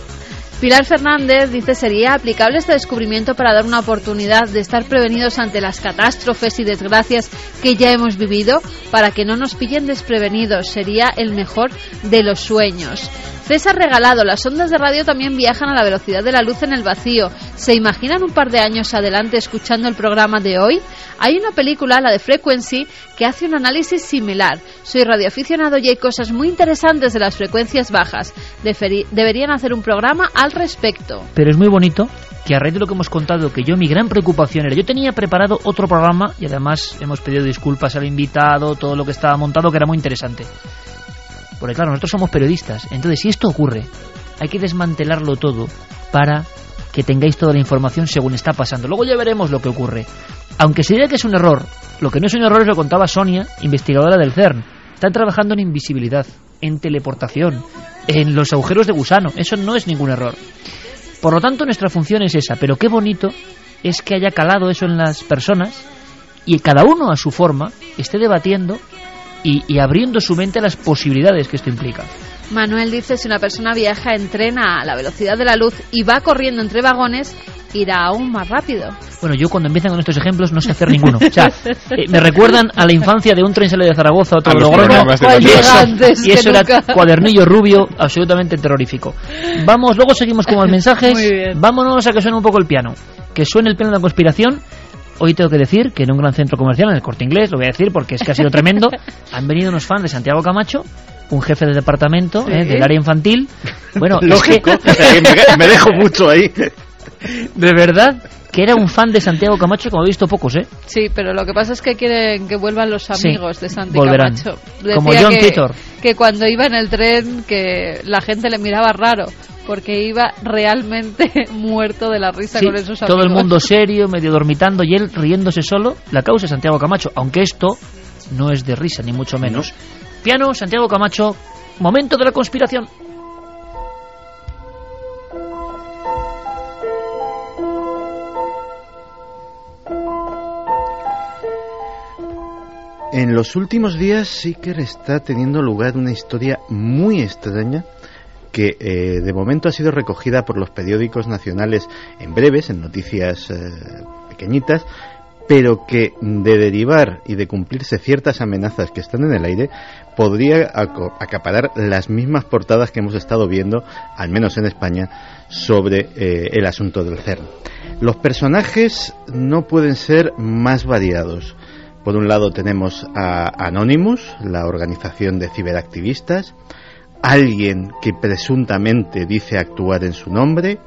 Pilar Fernández dice: ¿sería aplicable este descubrimiento para dar una oportunidad de estar prevenidos ante las catástrofes y desgracias que ya hemos vivido? Para que no nos pillen desprevenidos, sería el mejor de los sueños. César Regalado, las ondas de radio también viajan a la velocidad de la luz en el vacío. ¿Se imaginan un par de años adelante escuchando el programa de hoy? Hay una película, la de Frequency, que hace un análisis similar. Soy radioaficionado y hay cosas muy interesantes de las frecuencias bajas. Deferi- deberían hacer un programa al respecto. Pero es muy bonito que a raíz de lo que hemos contado, que yo mi gran preocupación era, yo tenía preparado otro programa y además hemos pedido disculpas al invitado, todo lo que estaba montado, que era muy interesante. Porque claro, nosotros somos periodistas, entonces si esto ocurre, hay que desmantelarlo todo para que tengáis toda la información según está pasando. Luego ya veremos lo que ocurre. Aunque se diga que es un error, lo que no es un error es lo que contaba Sonia, investigadora del CERN. Están trabajando en invisibilidad, en teleportación, en los agujeros de gusano. Eso no es ningún error. Por lo tanto, nuestra función es esa, pero qué bonito es que haya calado eso en las personas y cada uno a su forma esté debatiendo y, y abriendo su mente a las posibilidades que esto implica. Manuel dice: si una persona viaja en tren a la velocidad de la luz y va corriendo entre vagones, irá aún más rápido. Bueno, yo cuando empiezan con estos ejemplos no sé hacer ninguno. O sea, eh, me recuerdan a la infancia de un tren sale de Zaragoza, otro de Logroño, y eso, y eso era cuadernillo rubio, absolutamente terrorífico. Vamos, luego seguimos con los mensajes. Vámonos a que suene un poco el piano. Que suene el piano de la conspiración. Hoy tengo que decir que en un gran centro comercial, en el Corte Inglés, lo voy a decir porque es que ha sido tremendo, han venido unos fans de Santiago Camacho, un jefe de departamento, ¿sí? eh, del área infantil. Bueno, lógico, es que me, me dejo mucho ahí. De verdad que era un fan de Santiago Camacho, como he visto pocos, ¿eh? Sí, pero lo que pasa es que quieren que vuelvan los amigos sí, de Santiago volverán. Camacho. Decía como John que, Titor. Que cuando iba en el tren, que la gente le miraba raro, porque iba realmente muerto de la risa sí, con esos amigos. Todo el mundo serio, medio dormitando, y él riéndose solo. La causa es Santiago Camacho, aunque esto no es de risa, ni mucho menos. No. Piano, Santiago Camacho, momento de la conspiración. En los últimos días sí que está teniendo lugar una historia muy extraña que eh, de momento ha sido recogida por los periódicos nacionales en breves, en noticias eh, pequeñitas, pero que de derivar y de cumplirse ciertas amenazas que están en el aire, podría acaparar las mismas portadas que hemos estado viendo, al menos en España, sobre eh, el asunto del CERN. Los personajes no pueden ser más variados. Por un lado tenemos a Anonymous, la organización de ciberactivistas, alguien que presuntamente dice actuar en su nombre,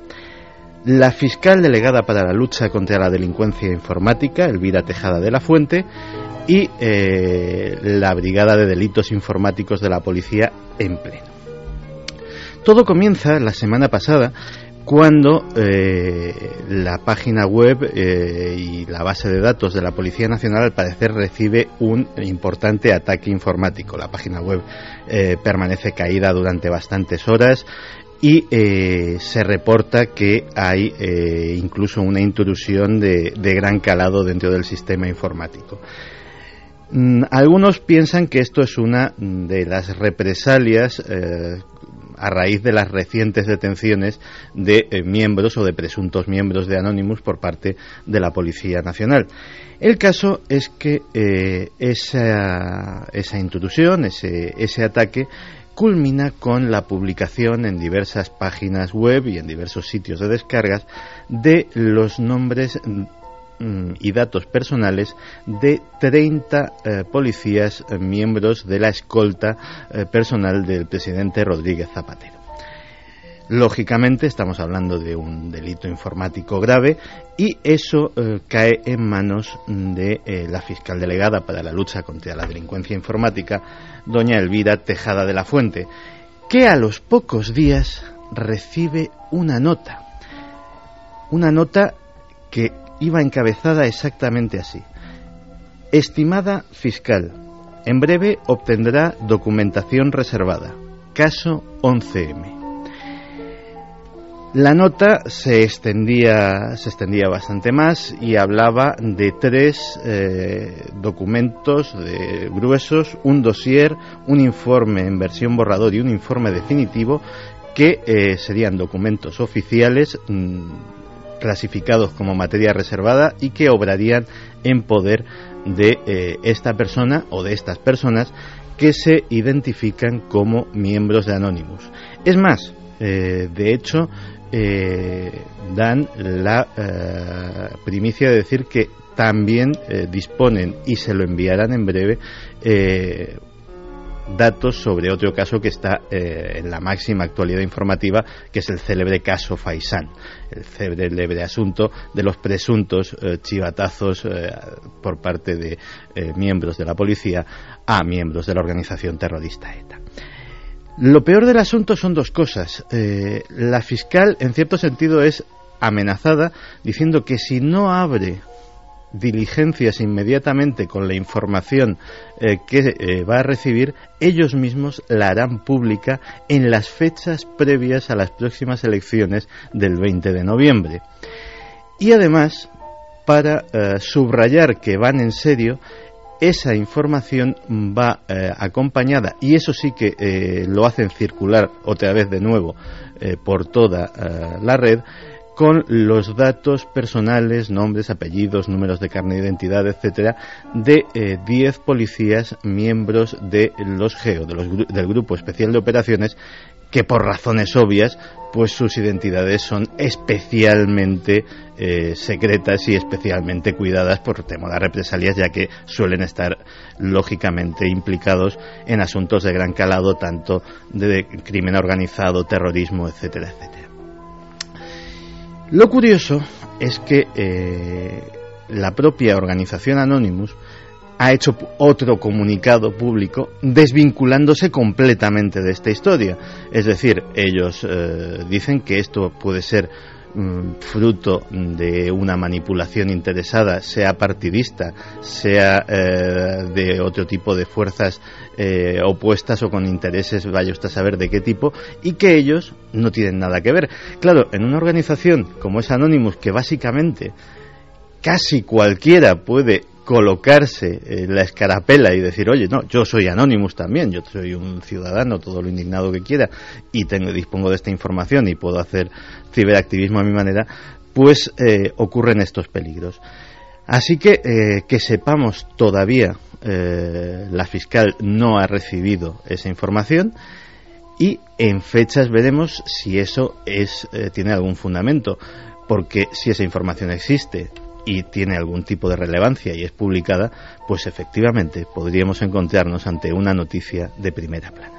la fiscal delegada para la lucha contra la delincuencia informática, Elvira Tejada de la Fuente, y eh, la Brigada de Delitos Informáticos de la Policía en pleno. Todo comienza la semana pasada cuando eh, la página web eh, y la base de datos de la Policía Nacional al parecer recibe un importante ataque informático. La página web eh, permanece caída durante bastantes horas y eh, se reporta que hay eh, incluso una intrusión de, de gran calado dentro del sistema informático. Mm, algunos piensan que esto es una de las represalias eh, a raíz de las recientes detenciones de eh, miembros o de presuntos miembros de Anonymous por parte de la Policía Nacional. El caso es que eh, esa, esa intrusión, ese, ese ataque, culmina con la publicación en diversas páginas web y en diversos sitios de descargas de los nombres mm, y datos personales de treinta eh, policías eh, miembros de la escolta eh, personal del presidente Rodríguez Zapatero. Lógicamente estamos hablando de un delito informático grave y eso eh, cae en manos de eh, la fiscal delegada para la lucha contra la delincuencia informática, doña Elvira Tejada de la Fuente, que a los pocos días recibe una nota. Una nota que iba encabezada exactamente así. Estimada fiscal, en breve obtendrá documentación reservada. Caso once eme. La nota se extendía, se extendía bastante más y hablaba de tres eh, documentos de, gruesos, un dossier, un informe en versión borrador y un informe definitivo que eh, serían documentos oficiales mmm, clasificados como materia reservada y que obrarían en poder de eh, esta persona o de estas personas que se identifican como miembros de Anonymous. Es más, eh, de hecho, Eh, dan la eh, primicia de decir que también eh, disponen y se lo enviarán en breve eh, datos sobre otro caso que está eh, en la máxima actualidad informativa, que es el célebre caso Faisán, el célebre asunto de los presuntos eh, chivatazos eh, por parte de eh, miembros de la policía a miembros de la organización terrorista ETA. Lo peor del asunto son dos cosas. Eh, la fiscal, en cierto sentido, es amenazada diciendo que si no abre diligencias inmediatamente con la información eh, que eh, va a recibir, ellos mismos la harán pública en las fechas previas a las próximas elecciones del veinte de noviembre. Y además, para eh, subrayar que van en serio, esa información va eh, acompañada, y eso sí que eh, lo hacen circular otra vez de nuevo eh, por toda eh, la red, con los datos personales, nombres, apellidos, números de carnet de identidad, etcétera, de eh, diez policías miembros de los GEO, de los, del Grupo Especial de Operaciones, que por razones obvias, pues sus identidades son especialmente eh, secretas y especialmente cuidadas por temor a represalias, ya que suelen estar lógicamente implicados en asuntos de gran calado, tanto de crimen organizado, terrorismo, etcétera, etcétera. Lo curioso es que eh, la propia organización Anonymous ha hecho otro comunicado público desvinculándose completamente de esta historia. Es decir, ellos eh, dicen que esto puede ser mm, fruto de una manipulación interesada, sea partidista, sea eh, de otro tipo de fuerzas eh, opuestas o con intereses, vaya usted a saber de qué tipo, y que ellos no tienen nada que ver. Claro, en una organización como es Anonymous, que básicamente casi cualquiera puede colocarse en la escarapela y decir, oye, no, yo soy Anonymous también, yo soy un ciudadano, todo lo indignado que quiera, y tengo, dispongo de esta información y puedo hacer ciberactivismo a mi manera, pues eh, ocurren estos peligros. Así que eh, que sepamos todavía, eh, la fiscal no ha recibido esa información y en fechas veremos si eso es eh, tiene algún fundamento, porque si esa información existe y tiene algún tipo de relevancia y es publicada, pues efectivamente podríamos encontrarnos ante una noticia de primera plana.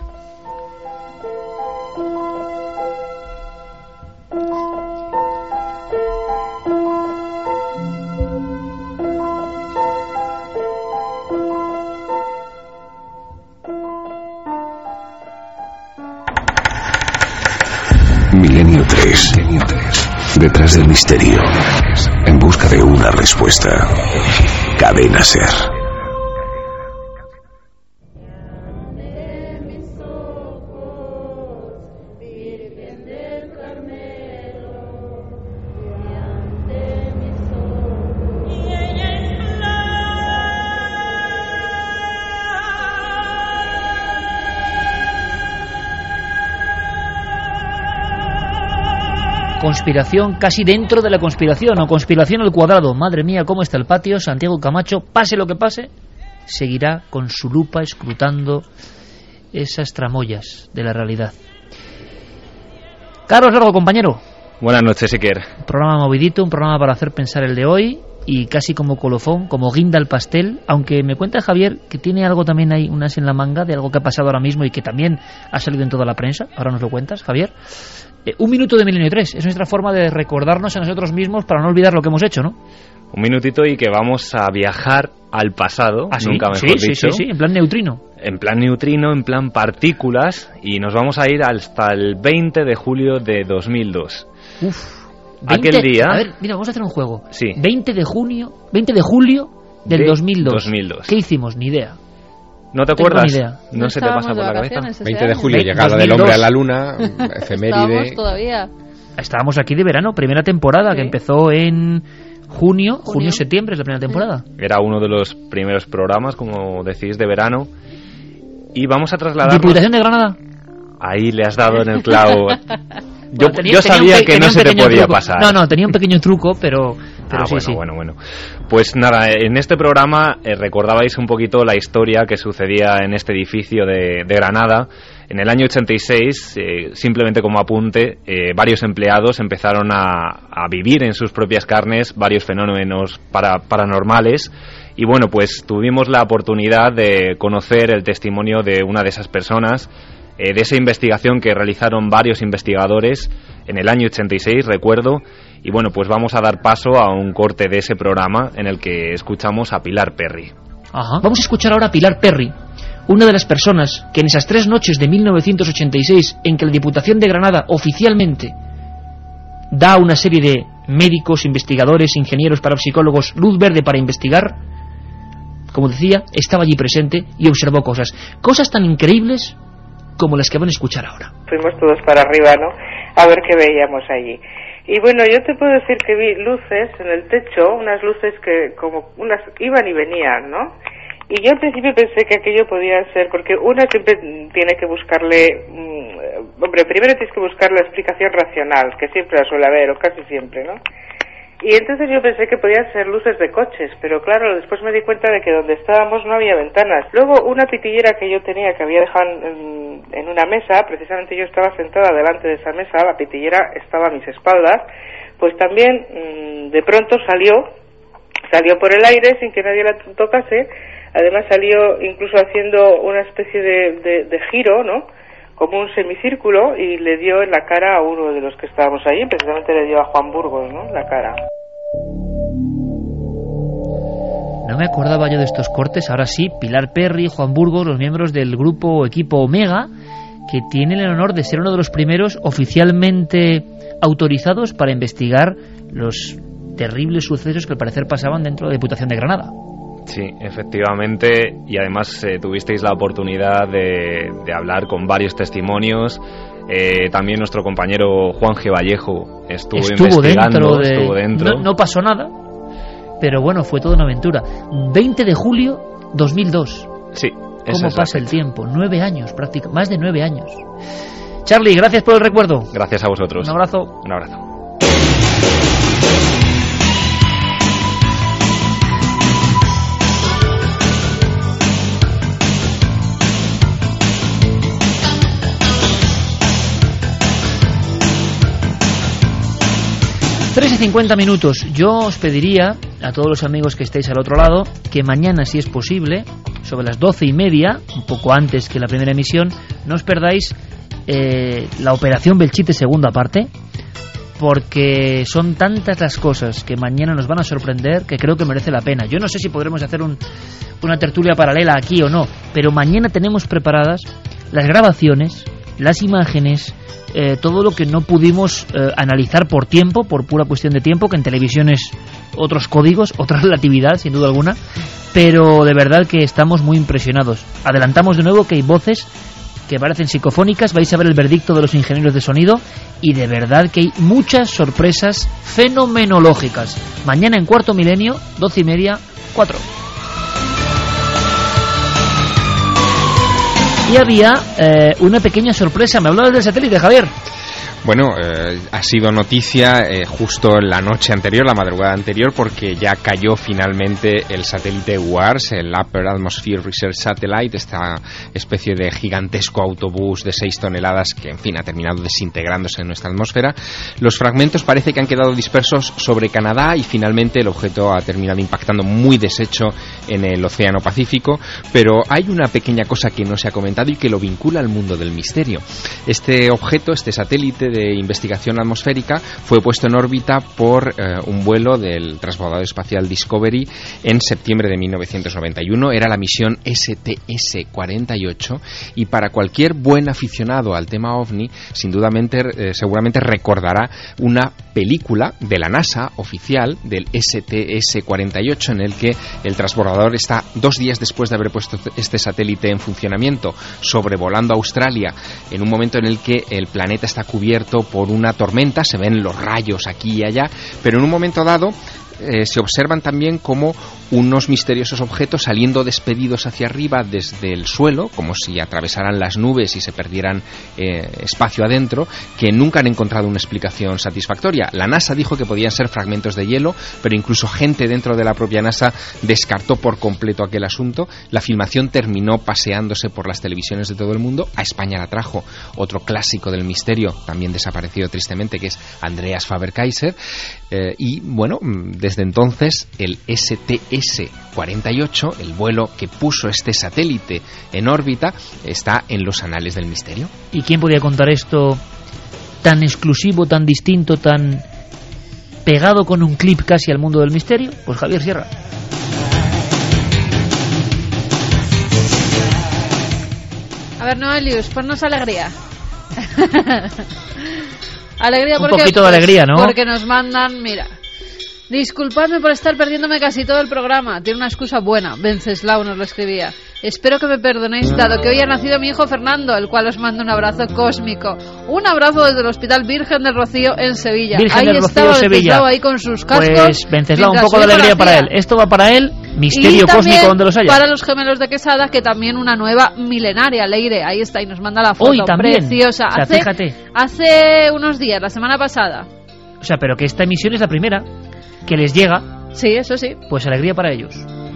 Milenio tres. Detrás del misterio. En busca de una respuesta. Cadena SER. Conspiración casi dentro de la conspiración, o conspiración al cuadrado. Madre mía, cómo está el patio. Santiago Camacho, pase lo que pase, seguirá con su lupa escrutando esas tramoyas de la realidad. Carlos Largo, compañero. Buenas noches, Iker. Un programa movidito, un programa para hacer pensar el de hoy, y casi como colofón, como guinda al pastel, aunque me cuenta Javier que tiene algo también ahí, unas en la manga, de algo que ha pasado ahora mismo y que también ha salido en toda la prensa. Ahora nos lo cuentas, Javier. Eh, un minuto de Milenio tres, es nuestra forma de recordarnos a nosotros mismos para no olvidar lo que hemos hecho, ¿no? Un minutito y que vamos a viajar al pasado, ¿Ah, sí? nunca mejor sí, dicho. Sí, sí, sí, en plan neutrino. En plan neutrino, en plan partículas, y nos vamos a ir hasta el veinte de julio de dos mil dos. Uf. veinte, Aquel día... A ver, mira, vamos a hacer un juego. Sí. veinte de junio, veinte de julio del de dos mil dos. dos mil dos. ¿Qué hicimos? Ni idea. ¿No te Tengo acuerdas? Ni idea. ¿No, no se te pasa por la cabeza? veinte de julio, llegada del hombre a la luna, efeméride. Estábamos todavía. Estábamos aquí de verano, primera temporada, sí. que empezó en junio, junio, junio-septiembre es la primera temporada. Era uno de los primeros programas, como decís, de verano. Y vamos a trasladar. ¿Diputación de Granada? Ahí le has dado en el clavo. Yo, Bueno, tenía, yo sabía tenía un, que no se te podía truco. pasar. No, no, tenía un pequeño truco, pero, pero ah, sí, bueno, sí. bueno, bueno. Pues nada, en este programa eh, recordabais un poquito la historia que sucedía en este edificio de, de Granada. En el año ochenta y seis, eh, simplemente como apunte, eh, varios empleados empezaron a, a vivir en sus propias carnes varios fenómenos para, paranormales. Y bueno, pues tuvimos la oportunidad de conocer el testimonio de una de esas personas, eh, de esa investigación que realizaron varios investigadores en el año ochenta y seis, recuerdo. Y bueno, pues vamos a dar paso a un corte de ese programa en el que escuchamos a Pilar Perry. Ajá. Vamos a escuchar ahora a Pilar Perry, una de las personas que en esas tres noches de mil novecientos ochenta y seis, en que la Diputación de Granada oficialmente da a una serie de médicos, investigadores, ingenieros, parapsicólogos luz verde para investigar, como decía, estaba allí presente y observó cosas. Cosas tan increíbles como las que van a escuchar ahora. Fuimos todos para arriba, ¿no?, a ver qué veíamos allí. Y bueno, yo te puedo decir que vi luces en el techo, unas luces que como unas iban y venían, ¿no? Y yo al principio pensé que aquello podía ser, porque una siempre tiene que buscarle, mmm, hombre, primero tienes que buscar la explicación racional, que siempre la suele haber, o casi siempre, ¿no? Y entonces yo pensé que podían ser luces de coches, pero claro, después me di cuenta de que donde estábamos no había ventanas. Luego una pitillera que yo tenía, que había dejado en, en una mesa, precisamente yo estaba sentada delante de esa mesa, la pitillera estaba a mis espaldas, pues también mmm, de pronto salió, salió por el aire sin que nadie la tocase. Además salió incluso haciendo una especie de, de, de giro, ¿no?, como un semicírculo, y le dio en la cara a uno de los que estábamos ahí, precisamente le dio a Juan Burgos, ¿no?, la cara. No me acordaba yo de estos cortes. Ahora sí, Pilar Perry, Juan Burgos, los miembros del grupo o equipo Omega, que tienen el honor de ser uno de los primeros oficialmente autorizados para investigar los terribles sucesos que al parecer pasaban dentro de la Diputación de Granada. Sí, efectivamente, y además eh, tuvisteis la oportunidad de, de hablar con varios testimonios. Eh, también nuestro compañero Juan G. Vallejo estuvo, estuvo investigando, dentro de... estuvo dentro. No, no pasó nada, pero bueno, fue toda una aventura. veinte de julio dos mil dos. Sí. ¿Cómo pasa el tiempo? Nueve años, prácticamente, más de nueve años. Charlie, gracias por el recuerdo. Gracias a vosotros. Un abrazo. Un abrazo. cincuenta minutos. Yo os pediría a todos los amigos que estéis al otro lado que mañana, si es posible, sobre las doce y media, un poco antes que la primera emisión, no os perdáis eh, la Operación Belchite segunda parte, porque son tantas las cosas que mañana nos van a sorprender que creo que merece la pena. Yo no sé si podremos hacer un, una tertulia paralela aquí o no, pero mañana tenemos preparadas las grabaciones, las imágenes, eh, todo lo que no pudimos eh, analizar por tiempo, por pura cuestión de tiempo, que en televisión es otros códigos, otra relatividad, sin duda alguna, pero de verdad que estamos muy impresionados. Adelantamos de nuevo que hay voces que parecen psicofónicas, vais a ver el veredicto de los ingenieros de sonido y de verdad que hay muchas sorpresas fenomenológicas. Mañana en Cuarto Milenio, doce y media, cuatro. Y había eh, una pequeña sorpresa. Me hablabas del satélite, Javier. Bueno, eh, ha sido noticia eh, justo la noche anterior, la madrugada anterior, porque ya cayó finalmente el satélite WARS, el Upper Atmosphere Research Satellite, esta especie de gigantesco autobús de seis toneladas que, en fin, ha terminado desintegrándose en nuestra atmósfera. Los fragmentos parece que han quedado dispersos sobre Canadá y finalmente el objeto ha terminado impactando muy deshecho en el Océano Pacífico, pero hay una pequeña cosa que no se ha comentado y que lo vincula al mundo del misterio. Este objeto, este satélite de investigación atmosférica, fue puesto en órbita por eh, un vuelo del transbordador espacial Discovery en septiembre de mil novecientos noventa y uno. Era la misión S T S cuarenta y ocho y para cualquier buen aficionado al tema ovni, sin dudamente, eh, seguramente recordará una película de la NASA oficial del S T S cuarenta y ocho en el que el transbordador está dos días después de haber puesto este satélite en funcionamiento sobrevolando Australia en un momento en el que el planeta está cubierto por una tormenta, se ven los rayos aquí y allá, pero en un momento dado eh, se observan también como unos misteriosos objetos saliendo despedidos hacia arriba desde el suelo, como si atravesaran las nubes y se perdieran eh, espacio adentro, que nunca han encontrado una explicación satisfactoria. La NASA dijo que podían ser fragmentos de hielo, pero incluso gente dentro de la propia NASA descartó por completo aquel asunto. La filmación terminó paseándose por las televisiones de todo el mundo. A España la trajo otro clásico del misterio, también desaparecido tristemente, que es Andreas Faber-Kaiser, eh, y bueno, desde entonces el S T S cuarenta y ocho, el vuelo que puso este satélite en órbita, está en los anales del misterio. ¿Y quién podía contar esto tan exclusivo, tan distinto, tan pegado con un clip casi al mundo del misterio? Pues Javier Sierra. A ver, Noelius, ponnos alegría. Alegría porque, un poquito de alegría, ¿no? Porque nos mandan, mira... Disculpadme por estar perdiéndome casi todo el programa. Tiene una excusa buena. Venceslau nos lo escribía. Espero que me perdonéis, dado que hoy ha nacido mi hijo Fernando, el cual os mando un abrazo cósmico. Un abrazo desde el Hospital Virgen del Rocío en Sevilla. Virgen ahí del estaba Rocío, Venceslau ahí con sus cascos. Pues Venceslau, un poco de alegría para él. Esto va para él, misterio cósmico donde los haya. Para los gemelos de Quesada, que también una nueva milenaria, Leire. Ahí está y nos manda la foto. Hoy también. Preciosa. O sea, hace, fíjate. Hace unos días, la semana pasada. O sea, pero que esta emisión es la primera que les llega. Sí, eso sí. Pues alegría para ellos.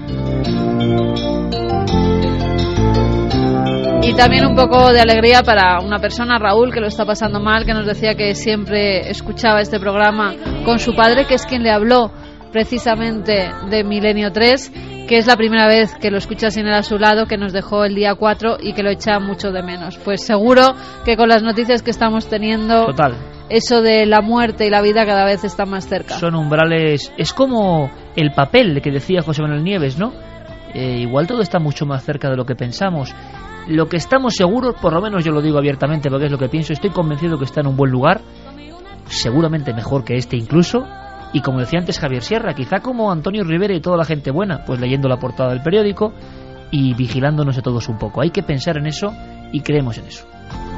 Y también un poco de alegría para una persona, Raúl, que lo está pasando mal, que nos decía que siempre escuchaba este programa con su padre, que es quien le habló precisamente de Milenio tres, que es la primera vez que lo escucha sin él a su lado, que nos dejó el día cuatro y que lo echa mucho de menos. Pues seguro que con las noticias que estamos teniendo... Total. Eso de la muerte y la vida cada vez está más cerca. Son umbrales... Es como el papel que decía José Manuel Nieves, ¿no? Eh, igual todo está mucho más cerca de lo que pensamos. Lo que estamos seguros, por lo menos yo lo digo abiertamente porque es lo que pienso, estoy convencido que está en un buen lugar, seguramente mejor que este incluso, y como decía antes Javier Sierra, quizá como Antonio Rivera y toda la gente buena, pues leyendo la portada del periódico y vigilándonos a todos un poco. Hay que pensar en eso y creemos en eso.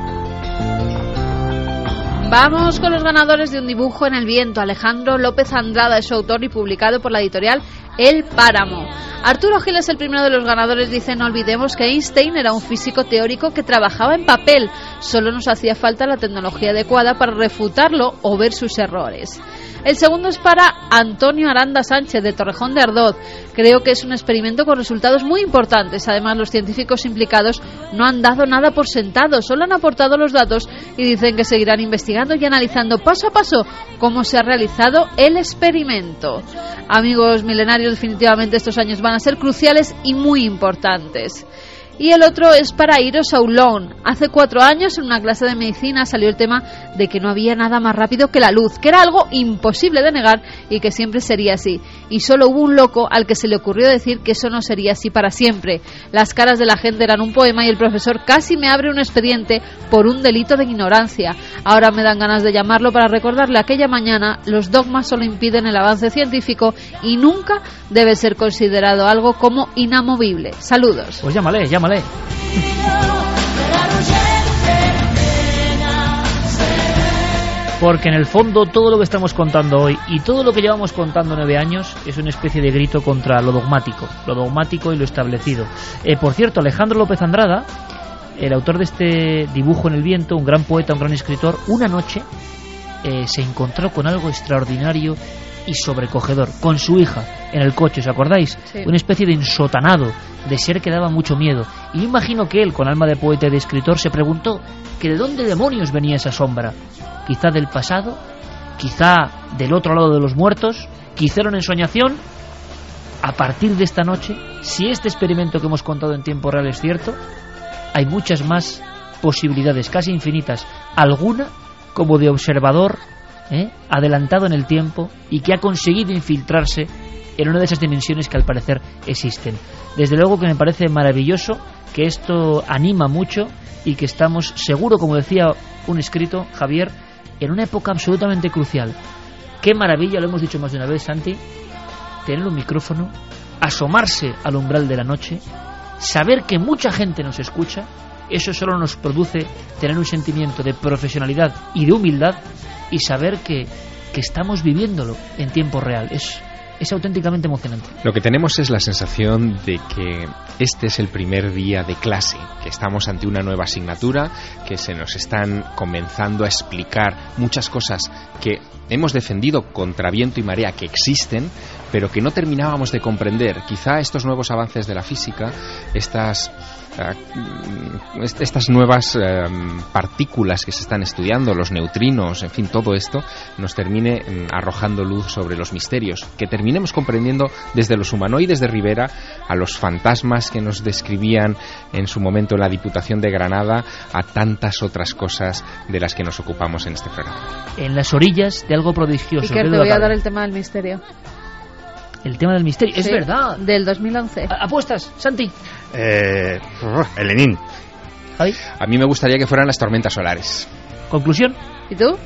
Vamos con los ganadores de Un dibujo en el viento. Alejandro López Andrada es su autor y publicado por la editorial El Páramo. Arturo Gil es el primero de los ganadores. Dice: no olvidemos que Einstein era un físico teórico que trabajaba en papel. Solo nos hacía falta la tecnología adecuada para refutarlo o ver sus errores. El segundo es para Antonio Aranda Sánchez, de Torrejón de Ardoz. Creo que es un experimento con resultados muy importantes. Además, los científicos implicados no han dado nada por sentado, solo han aportado los datos y dicen que seguirán investigando y analizando paso a paso cómo se ha realizado el experimento. Amigos milenarios, definitivamente estos años van a ser cruciales y muy importantes. Y el otro es para Iros Aulón. Hace cuatro años, en una clase de medicina, salió el tema de que no había nada más rápido que la luz, que era algo imposible de negar y que siempre sería así. Y solo hubo un loco al que se le ocurrió decir que eso no sería así para siempre. Las caras de la gente eran un poema y el profesor casi me abre un expediente por un delito de ignorancia. Ahora me dan ganas de llamarlo para recordarle aquella mañana: los dogmas solo impiden el avance científico y nunca debe ser considerado algo como inamovible. Saludos. Pues llámale, llámale. Porque en el fondo todo lo que estamos contando hoy y todo lo que llevamos contando nueve años es una especie de grito contra lo dogmático, lo dogmático y lo establecido. Eh, por cierto, Alejandro López Andrada, el autor de este Dibujo en el viento, un gran poeta, un gran escritor, una noche eh, se encontró con algo extraordinario y sobrecogedor, con su hija en el coche, ¿os acordáis? Sí. Una especie de ensotanado, de ser que daba mucho miedo. Y yo imagino que él, con alma de poeta y de escritor, se preguntó que de dónde demonios venía esa sombra. Quizá del pasado, quizá del otro lado de los muertos, quizá era una ensoñación. A partir de esta noche, si este experimento que hemos contado en tiempo real es cierto, hay muchas más posibilidades, casi infinitas, alguna como de observador ¿Eh? adelantado en el tiempo y que ha conseguido infiltrarse en una de esas dimensiones que al parecer existen. Desde luego que me parece maravilloso, que esto anima mucho y que estamos, seguro, como decía un escrito, Javier, en una época absolutamente crucial. Qué maravilla, lo hemos dicho más de una vez, Santi, tener un micrófono, asomarse al umbral de la noche, saber que mucha gente nos escucha. Eso solo nos produce tener un sentimiento de profesionalidad y de humildad y saber que, que estamos viviéndolo en tiempo real. Es, es auténticamente emocionante. Lo que tenemos es la sensación de que este es el primer día de clase, que estamos ante una nueva asignatura, que se nos están comenzando a explicar muchas cosas que hemos defendido contra viento y marea, que existen, pero que no terminábamos de comprender. Quizá estos nuevos avances de la física, estas uh, estas nuevas uh, partículas que se están estudiando, los neutrinos, en fin, todo esto nos termine um, arrojando luz sobre los misterios, que terminemos comprendiendo desde los humanoides de Rivera a los fantasmas que nos describían en su momento en la Diputación de Granada, a tantas otras cosas de las que nos ocupamos en este programa. En las orillas de algo prodigioso. Iker, te voy a dar el tema del misterio. El tema del misterio, sí, es verdad. Del dos mil once. ¿Apuestas, Santi? Eh, el Lenin. ¿Ay? A mí me gustaría que fueran las tormentas solares. ¿Conclusión? ¿Y tú?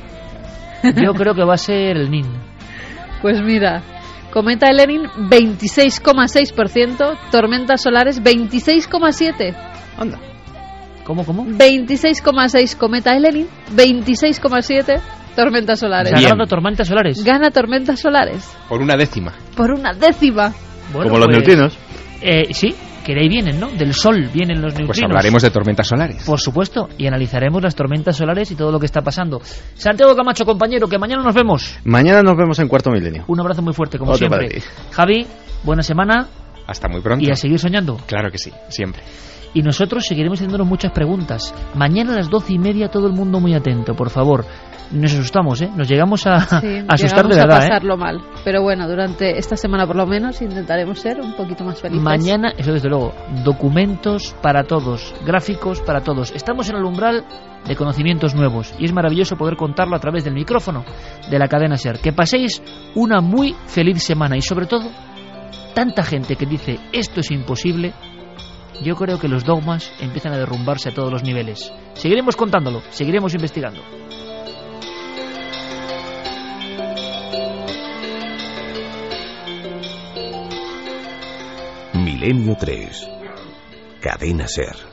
Yo creo que va a ser el Nin. Pues mira, cometa de Lenin veintiséis coma seis por ciento, tormentas solares veintiséis coma siete por ciento. Anda. ¿Cómo, cómo? veintiséis coma seis cometa de Lenin, veintiséis coma siete tormentas solares. ¿Se ha ganado tormentas solares? Gana tormentas solares. Por una décima. Por una décima. Bueno, como los pues, neutrinos. Eh, sí, que de ahí vienen, ¿no? Del Sol vienen los neutrinos. Pues hablaremos de tormentas solares. Por supuesto, y analizaremos las tormentas solares y todo lo que está pasando. Santiago Camacho, compañero, que mañana nos vemos. Mañana nos vemos en Cuarto Milenio. Un abrazo muy fuerte, como Otro siempre. Javi, buena semana. Hasta muy pronto. Y a seguir soñando. Claro que sí, siempre. Y nosotros seguiremos haciéndonos muchas preguntas. Mañana a las doce y media, todo el mundo muy atento, por favor. Nos asustamos, ¿eh? Nos llegamos a, sí, a asustar de verdad, a pasarlo ¿eh? mal. Pero bueno, durante esta semana por lo menos intentaremos ser un poquito más felices. Mañana, eso desde luego, documentos para todos, gráficos para todos. Estamos en el umbral de conocimientos nuevos y es maravilloso poder contarlo a través del micrófono de la cadena SER. Que paséis una muy feliz semana y sobre todo, tanta gente que dice esto es imposible. Yo creo que los dogmas empiezan a derrumbarse a todos los niveles. Seguiremos contándolo, seguiremos investigando. Milenio tres. Cadena SER.